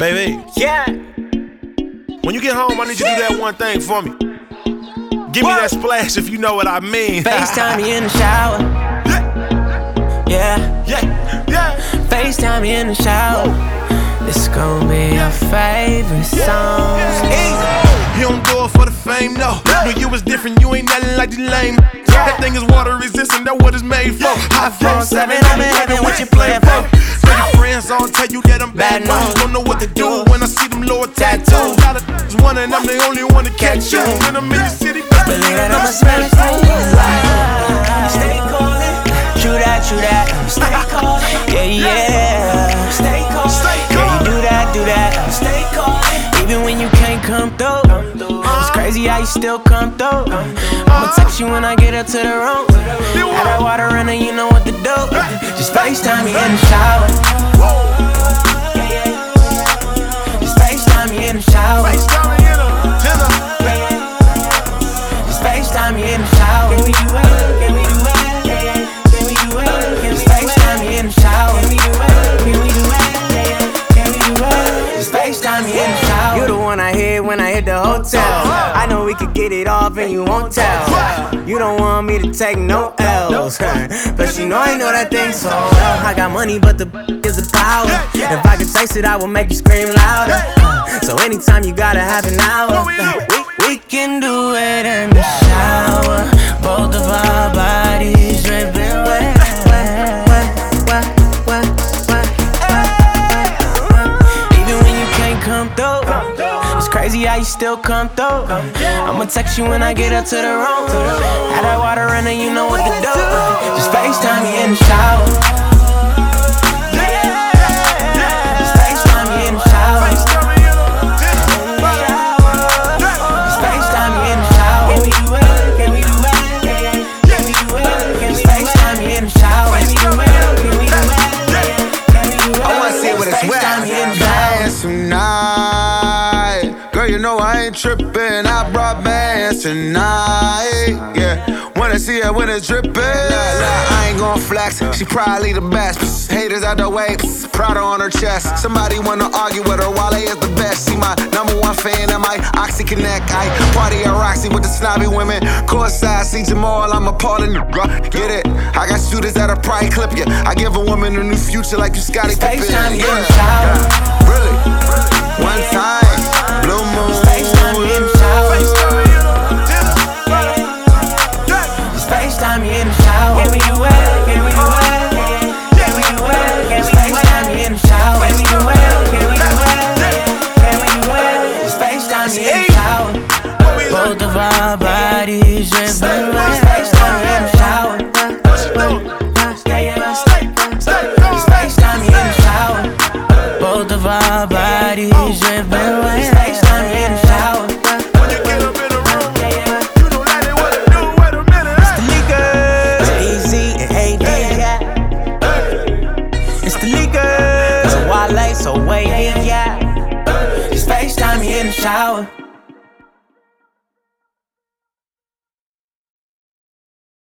Baby, Yeah. when you get home, I need you to do that one thing for me. Give me that splash if you know what I mean. FaceTime me in the shower. Yeah. Yeah. FaceTime me in the shower. This gon' be your favorite song. You don't do it for the fame, no. When you was different, you ain't nothing like the lame. That thing is water resistant, that's what it's made for. iPhone 7, I'm in heaven, what you playing for? So your friends all tell you that I'm bad news. Don't know what to do when I see them lower tattoos. Lot of one and I'm the only one to catch you. When I'm in the city, believe that I'ma smash you. Stay calling. True that. Stay calling. Yeah. Stay calling. Yeah, you do that. Stay calling. Even when you can't come through. It's crazy how you still come through. I'ma text you when I get up to the room. Have that water running, you know what to do. Just FaceTime me in the shower. Just FaceTime me in the shower. Just FaceTime me in the shower. Can we do it? Can we do it? Can we do it? Just FaceTime me in the shower. Can we do it? Can we do it? Can we do it? Just FaceTime me in the shower. You the one I hit when I hit the hotel. I know we could get it off and you won't tell. You don't want me to take no L's. Plus you know I know that thing so well. I got money but the is the power. If I could taste it I will make you scream louder. So anytime you gotta have an hour. We can do it in the shower. Both of our bodies dripping wet. Even when you can't come through, it's crazy how you still come through. I'ma text you when I get up to the room. Have that water running, you know what to do. Just FaceTime me in the shower. Just FaceTime me in the shower. You know I ain't trippin', I brought bands tonight, yeah. Wanna see her when it's drippin', I ain't gon' flex, she probably the best. Haters out the way, Prada on her chest. Somebody wanna argue with her, Wale is the best. See my #1 fan, I might Oxy Connect. I party at Roxy with the snobby women. Courtside, see Jamal, I'm appallin', get it? I got shooters that'll probably clip ya. I give a woman a new future like you Scottie Pippen, yeah. Really? One time, blue moon. FaceTime me in the shower. Just FaceTime me in the shower. Can we do it? Can we do it? Can we do it? Just FaceTime me in the shower. Can we do it? Can we do it? Can we do it? Just FaceTime me in the shower. Both of our bodies dripping wet. Just FaceTime me in the shower. Just FaceTime me in the shower. Both of our bodies dripping wet. Just FaceTime me in the shower. when you get up in the room, you know that ain't what to do. Wait a minute. It's the Leakers, Easy and AD. It's the Leakers, so Wale, so wait, yeah. Just FaceTime me in the shower.